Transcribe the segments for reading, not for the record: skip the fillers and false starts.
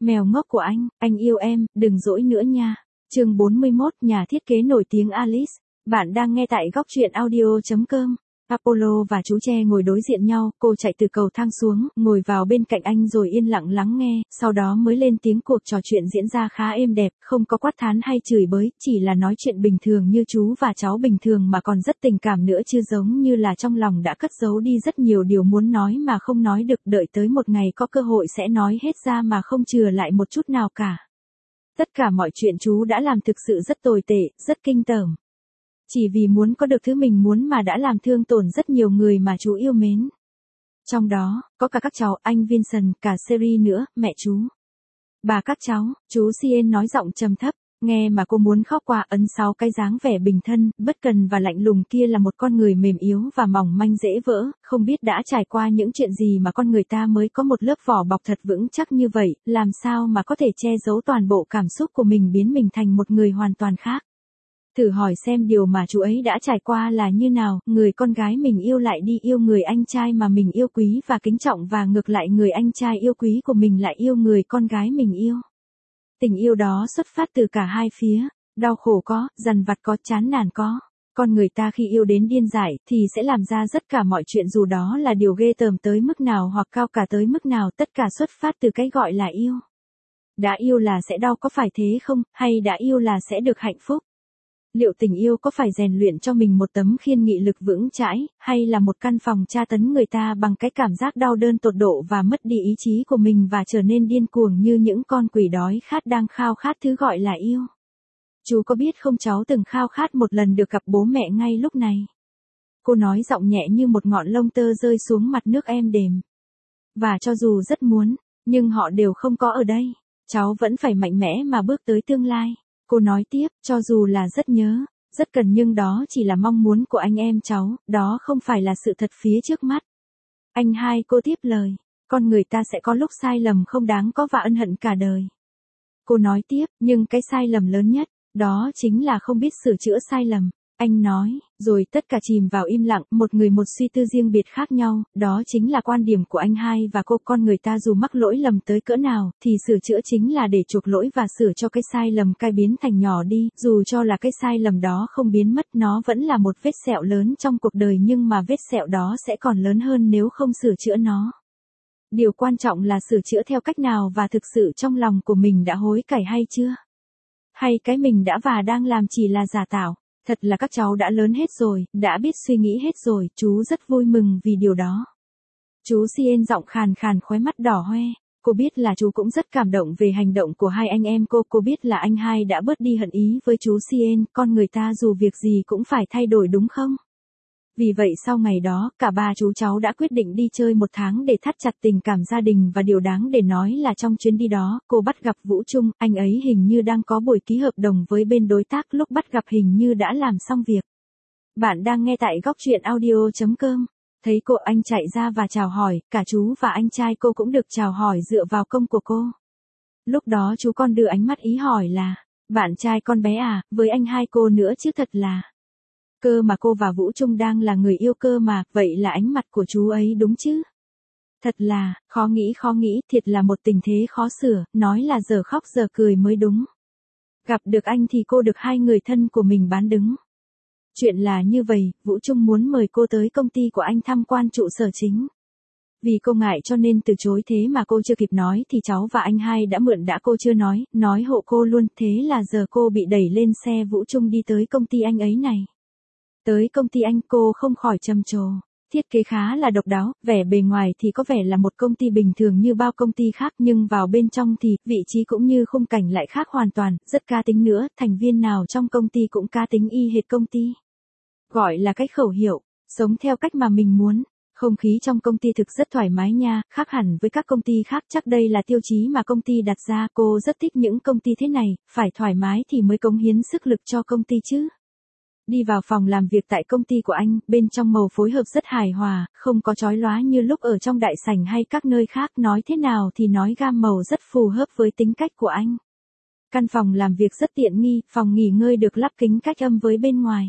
Mèo ngốc của anh yêu em, đừng dỗi nữa nha. Chương 41, nhà thiết kế nổi tiếng Alice. Bạn đang nghe tại góc truyện audio.com. Apollo và chú tre ngồi đối diện nhau, cô chạy từ cầu thang xuống, ngồi vào bên cạnh anh rồi yên lặng lắng nghe, sau đó mới lên tiếng. Cuộc trò chuyện diễn ra khá êm đẹp, không có quát thán hay chửi bới, chỉ là nói chuyện bình thường như chú và cháu bình thường mà còn rất tình cảm nữa, chứ giống như là trong lòng đã cất giấu đi rất nhiều điều muốn nói mà không nói được, đợi tới một ngày có cơ hội sẽ nói hết ra mà không chừa lại một chút nào cả. Tất cả mọi chuyện chú đã làm thực sự rất tồi tệ, rất kinh tởm. Chỉ vì muốn có được thứ mình muốn mà đã làm thương tổn rất nhiều người mà chú yêu mến. Trong đó, có cả các cháu, anh Vincent, cả Sherry nữa, mẹ chú. Bà các cháu, chú Cien nói giọng trầm thấp, nghe mà cô muốn khóc qua. Ấn sau cái dáng vẻ bình thân, bất cần và lạnh lùng kia là một con người mềm yếu và mỏng manh dễ vỡ, không biết đã trải qua những chuyện gì mà con người ta mới có một lớp vỏ bọc thật vững chắc như vậy, làm sao mà có thể che giấu toàn bộ cảm xúc của mình, biến mình thành một người hoàn toàn khác. Thử hỏi xem điều mà chú ấy đã trải qua là như nào, người con gái mình yêu lại đi yêu người anh trai mà mình yêu quý và kính trọng, và ngược lại người anh trai yêu quý của mình lại yêu người con gái mình yêu. Tình yêu đó xuất phát từ cả hai phía, đau khổ có, dằn vặt có, chán nản có. Con người ta khi yêu đến điên dại thì sẽ làm ra tất cả mọi chuyện, dù đó là điều ghê tởm tới mức nào hoặc cao cả tới mức nào, tất cả xuất phát từ cái gọi là yêu. Đã yêu là sẽ đau, có phải thế không, hay đã yêu là sẽ được hạnh phúc? Liệu tình yêu có phải rèn luyện cho mình một tấm khiên nghị lực vững chãi, hay là một căn phòng tra tấn người ta bằng cái cảm giác đau đớn tột độ và mất đi ý chí của mình và trở nên điên cuồng như những con quỷ đói khát đang khao khát thứ gọi là yêu? Chú có biết không, cháu từng khao khát một lần được gặp bố mẹ ngay lúc này. Cô nói giọng nhẹ như một ngọn lông tơ rơi xuống mặt nước êm đềm. Và cho dù rất muốn, nhưng họ đều không có ở đây. Cháu vẫn phải mạnh mẽ mà bước tới tương lai. Cô nói tiếp, cho dù là rất nhớ, rất cần, nhưng đó chỉ là mong muốn của anh em cháu, đó không phải là sự thật phía trước mắt. Anh hai, cô tiếp lời, con người ta sẽ có lúc sai lầm không đáng có và ân hận cả đời. Cô nói tiếp, nhưng cái sai lầm lớn nhất, đó chính là không biết sửa chữa sai lầm. Anh nói, rồi tất cả chìm vào im lặng, một người một suy tư riêng biệt khác nhau, đó chính là quan điểm của anh hai và cô. Con người ta dù mắc lỗi lầm tới cỡ nào, thì sửa chữa chính là để chuộc lỗi và sửa cho cái sai lầm cai biến thành nhỏ đi, dù cho là cái sai lầm đó không biến mất, nó vẫn là một vết sẹo lớn trong cuộc đời, nhưng mà vết sẹo đó sẽ còn lớn hơn nếu không sửa chữa nó. Điều quan trọng là sửa chữa theo cách nào và thực sự trong lòng của mình đã hối cải hay chưa? Hay cái mình đã và đang làm chỉ là giả tạo? Thật là các cháu đã lớn hết rồi, đã biết suy nghĩ hết rồi, chú rất vui mừng vì điều đó. Chú Cien giọng khàn khàn, khóe mắt đỏ hoe. Cô biết là chú cũng rất cảm động về hành động của hai anh em cô biết là anh hai đã bớt đi hận ý với chú Cien, con người ta dù việc gì cũng phải thay đổi đúng không? Vì vậy sau ngày đó, cả ba chú cháu đã quyết định đi chơi một tháng để thắt chặt tình cảm gia đình, và điều đáng để nói là trong chuyến đi đó, cô bắt gặp Vũ Trung, anh ấy hình như đang có buổi ký hợp đồng với bên đối tác, lúc bắt gặp hình như đã làm xong việc. Bạn đang nghe tại góc truyện audio.com. Thấy cô, anh chạy ra và chào hỏi, cả chú và anh trai cô cũng được chào hỏi dựa vào công của cô. Lúc đó chú con đưa ánh mắt ý hỏi là, bạn trai con bé à, với anh hai cô nữa chứ, thật là. Cơ mà cô và Vũ Trung đang là người yêu cơ mà, vậy là ánh mặt của chú ấy đúng chứ? Thật là, khó nghĩ, thiệt là một tình thế khó sửa, nói là giờ khóc giờ cười mới đúng. Gặp được anh thì cô được hai người thân của mình bán đứng. Chuyện là như vậy, Vũ Trung muốn mời cô tới công ty của anh tham quan trụ sở chính. Vì cô ngại cho nên từ chối, thế mà cô chưa kịp nói thì cháu và anh hai đã mượn đã, cô chưa nói hộ cô luôn, thế là giờ cô bị đẩy lên xe Vũ Trung đi tới công ty anh ấy này. Tới công ty anh, cô không khỏi trầm trồ. Thiết kế khá là độc đáo, vẻ bề ngoài thì có vẻ là một công ty bình thường như bao công ty khác, nhưng vào bên trong thì vị trí cũng như khung cảnh lại khác hoàn toàn, rất cá tính nữa, thành viên nào trong công ty cũng cá tính y hệt công ty. Gọi là cái khẩu hiệu, sống theo cách mà mình muốn. Không khí trong công ty thực rất thoải mái nha, khác hẳn với các công ty khác, chắc đây là tiêu chí mà công ty đặt ra, cô rất thích những công ty thế này, phải thoải mái thì mới cống hiến sức lực cho công ty chứ. Đi vào phòng làm việc tại công ty của anh, bên trong màu phối hợp rất hài hòa, không có chói lóa như lúc ở trong đại sảnh hay các nơi khác, nói thế nào thì nói gam màu rất phù hợp với tính cách của anh. Căn phòng làm việc rất tiện nghi, phòng nghỉ ngơi được lắp kính cách âm với bên ngoài.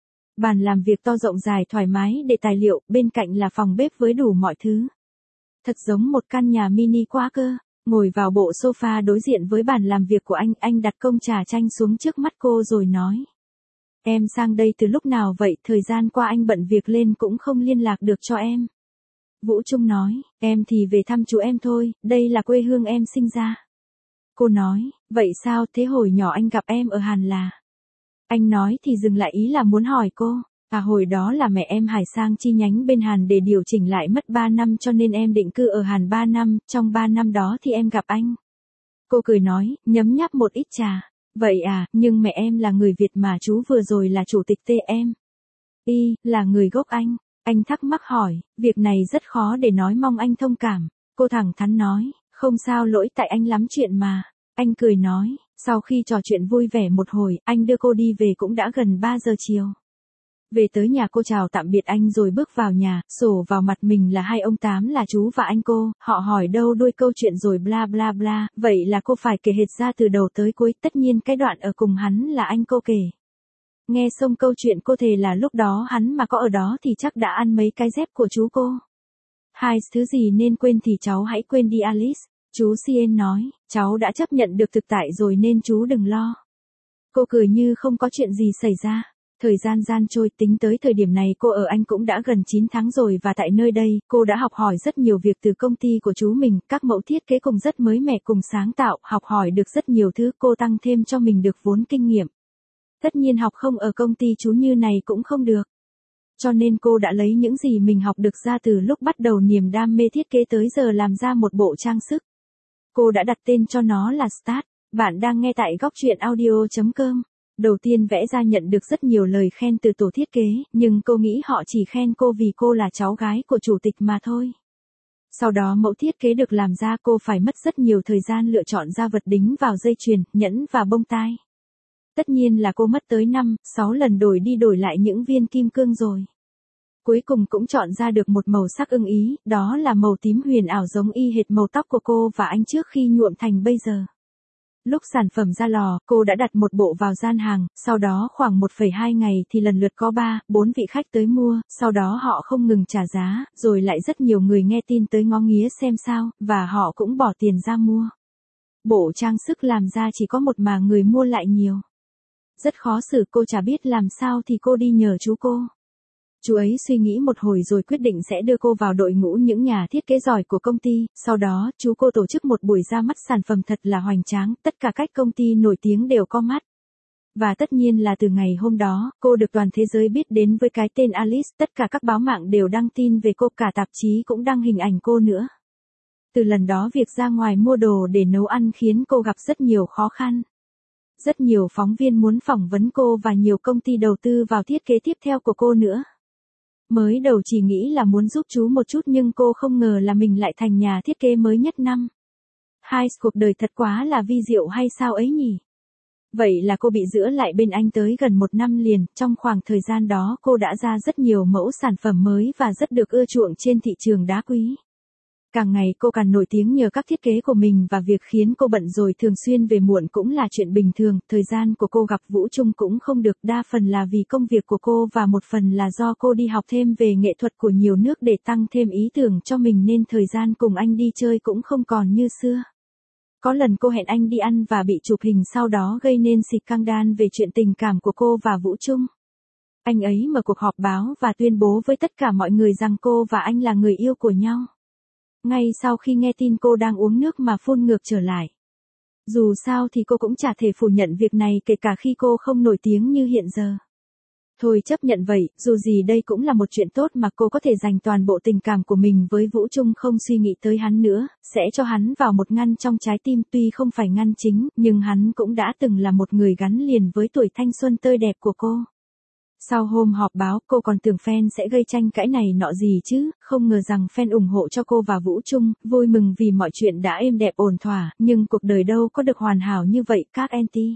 Bàn làm việc to rộng dài thoải mái để tài liệu, bên cạnh là phòng bếp với đủ mọi thứ. Thật giống một căn nhà mini quá cơ. Ngồi vào bộ sofa đối diện với bàn làm việc của anh đặt cốc trà chanh xuống trước mắt cô rồi nói. Em sang đây từ lúc nào vậy, thời gian qua anh bận việc lên cũng không liên lạc được cho em. Vũ Trung nói, em thì về thăm chú em thôi, đây là quê hương em sinh ra. Cô nói, vậy sao, thế hồi nhỏ anh gặp em ở Hàn là? Anh nói thì dừng lại, ý là muốn hỏi cô. Hồi đó là mẹ em Hải sang chi nhánh bên Hàn để điều chỉnh lại mất 3 năm cho nên em định cư ở Hàn 3 năm, trong 3 năm đó thì em gặp anh. Cô cười nói, nhấm nháp một ít trà. Vậy à, nhưng mẹ em là người Việt mà chú vừa rồi là chủ tịch TM. Là người gốc Anh. Anh thắc mắc hỏi, việc này rất khó để nói, mong anh thông cảm. Cô thẳng thắn nói, không sao, lỗi tại anh lắm chuyện mà. Anh cười nói, sau khi trò chuyện vui vẻ một hồi, anh đưa cô đi về cũng đã gần 3 giờ chiều. Về tới nhà cô chào tạm biệt anh rồi bước vào nhà, sổ vào mặt mình là hai ông Tám là chú và anh cô, họ hỏi đâu đuôi câu chuyện rồi bla bla bla, vậy là cô phải kể hết ra từ đầu tới cuối, tất nhiên cái đoạn ở cùng hắn là anh cô kể. Nghe xong câu chuyện cô thề là lúc đó hắn mà có ở đó thì chắc đã ăn mấy cái dép của chú cô. Thứ gì nên quên thì cháu hãy quên đi Alice, chú Cien nói, cháu đã chấp nhận được thực tại rồi nên chú đừng lo. Cô cười như không có chuyện gì xảy ra. Thời gian trôi, tính tới thời điểm này cô ở Anh cũng đã gần 9 tháng rồi và tại nơi đây, cô đã học hỏi rất nhiều việc từ công ty của chú mình, các mẫu thiết kế cùng rất mới mẻ cùng sáng tạo, học hỏi được rất nhiều thứ, cô tăng thêm cho mình được vốn kinh nghiệm. Tất nhiên học không ở công ty chú như này cũng không được. Cho nên cô đã lấy những gì mình học được ra từ lúc bắt đầu niềm đam mê thiết kế tới giờ làm ra một bộ trang sức. Cô đã đặt tên cho nó là Start. Bạn đang nghe tại góc truyện audio.com. Đầu tiên vẽ ra nhận được rất nhiều lời khen từ tổ thiết kế, nhưng cô nghĩ họ chỉ khen cô vì cô là cháu gái của chủ tịch mà thôi. Sau đó mẫu thiết kế được làm ra, cô phải mất rất nhiều thời gian lựa chọn ra vật đính vào dây chuyền, nhẫn và bông tai. Tất nhiên là cô mất tới 5-6 lần đổi đi đổi lại những viên kim cương rồi. Cuối cùng cũng chọn ra được một màu sắc ưng ý, đó là màu tím huyền ảo giống y hệt màu tóc của cô và anh trước khi nhuộm thành bây giờ. Lúc sản phẩm ra lò, cô đã đặt một bộ vào gian hàng, sau đó khoảng 1,2 ngày thì lần lượt có 3-4 vị khách tới mua, sau đó họ không ngừng trả giá, rồi lại rất nhiều người nghe tin tới ngó nghía xem sao, và họ cũng bỏ tiền ra mua. Bộ trang sức làm ra chỉ có một mà người mua lại nhiều. Rất khó xử, cô chả biết làm sao thì cô đi nhờ chú cô. Chú ấy suy nghĩ một hồi rồi quyết định sẽ đưa cô vào đội ngũ những nhà thiết kế giỏi của công ty, sau đó chú cô tổ chức một buổi ra mắt sản phẩm thật là hoành tráng, tất cả các công ty nổi tiếng đều có mắt. Và tất nhiên là từ ngày hôm đó, cô được toàn thế giới biết đến với cái tên Alice, tất cả các báo mạng đều đăng tin về cô, cả tạp chí cũng đăng hình ảnh cô nữa. Từ lần đó việc ra ngoài mua đồ để nấu ăn khiến cô gặp rất nhiều khó khăn. Rất nhiều phóng viên muốn phỏng vấn cô và nhiều công ty đầu tư vào thiết kế tiếp theo của cô nữa. Mới đầu chỉ nghĩ là muốn giúp chú một chút nhưng cô không ngờ là mình lại thành nhà thiết kế mới nhất năm. Cuộc đời thật quá là vi diệu hay sao ấy nhỉ? Vậy là cô bị giữ lại bên anh tới gần 1 năm liền, trong khoảng thời gian đó cô đã ra rất nhiều mẫu sản phẩm mới và rất được ưa chuộng trên thị trường đá quý. Càng ngày cô càng nổi tiếng nhờ các thiết kế của mình và việc khiến cô bận rồi thường xuyên về muộn cũng là chuyện bình thường, thời gian của cô gặp Vũ Trung cũng không được, đa phần là vì công việc của cô và một phần là do cô đi học thêm về nghệ thuật của nhiều nước để tăng thêm ý tưởng cho mình nên thời gian cùng anh đi chơi cũng không còn như xưa. Có lần cô hẹn anh đi ăn và bị chụp hình sau đó gây nên scandal về chuyện tình cảm của cô và Vũ Trung. Anh ấy mở cuộc họp báo và tuyên bố với tất cả mọi người rằng cô và anh là người yêu của nhau. Ngay sau khi nghe tin cô đang uống nước mà phun ngược trở lại. Dù sao thì cô cũng chả thể phủ nhận việc này kể cả khi cô không nổi tiếng như hiện giờ. Thôi chấp nhận vậy, dù gì đây cũng là một chuyện tốt mà cô có thể dành toàn bộ tình cảm của mình với Vũ Trung không suy nghĩ tới hắn nữa, sẽ cho hắn vào một ngăn trong trái tim tuy không phải ngăn chính, nhưng hắn cũng đã từng là một người gắn liền với tuổi thanh xuân tươi đẹp của cô. Sau hôm họp báo, cô còn tưởng fan sẽ gây tranh cãi này nọ gì chứ, không ngờ rằng fan ủng hộ cho cô và Vũ Trung, vui mừng vì mọi chuyện đã êm đẹp ổn thỏa, nhưng cuộc đời đâu có được hoàn hảo như vậy, các anti.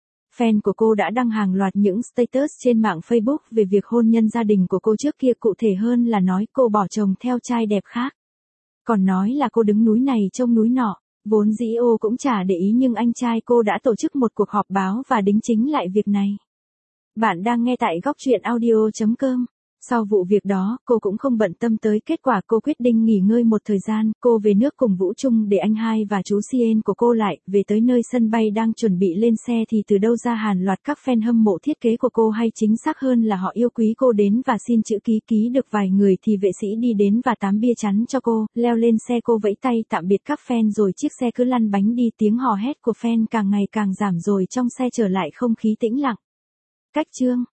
Fan của cô đã đăng hàng loạt những status trên mạng Facebook về việc hôn nhân gia đình của cô trước kia, cụ thể hơn là nói cô bỏ chồng theo trai đẹp khác. Còn nói là cô đứng núi này trông núi nọ, vốn dĩ ô cũng chả để ý nhưng anh trai cô đã tổ chức một cuộc họp báo và đính chính lại việc này. Bạn đang nghe tại góc truyện audio.com. Sau vụ việc đó, cô cũng không bận tâm tới kết quả, cô quyết định nghỉ ngơi một thời gian, cô về nước cùng Vũ Trung để anh hai và chú Sien của cô lại, về tới nơi sân bay đang chuẩn bị lên xe thì từ đâu ra hàng loạt các fan hâm mộ thiết kế của cô, hay chính xác hơn là họ yêu quý cô đến và xin chữ ký được vài người thì vệ sĩ đi đến và tám bia chắn cho cô, leo lên xe cô vẫy tay tạm biệt các fan rồi chiếc xe cứ lăn bánh đi, tiếng hò hét của fan càng ngày càng giảm rồi trong xe trở lại không khí tĩnh lặng. Cách chương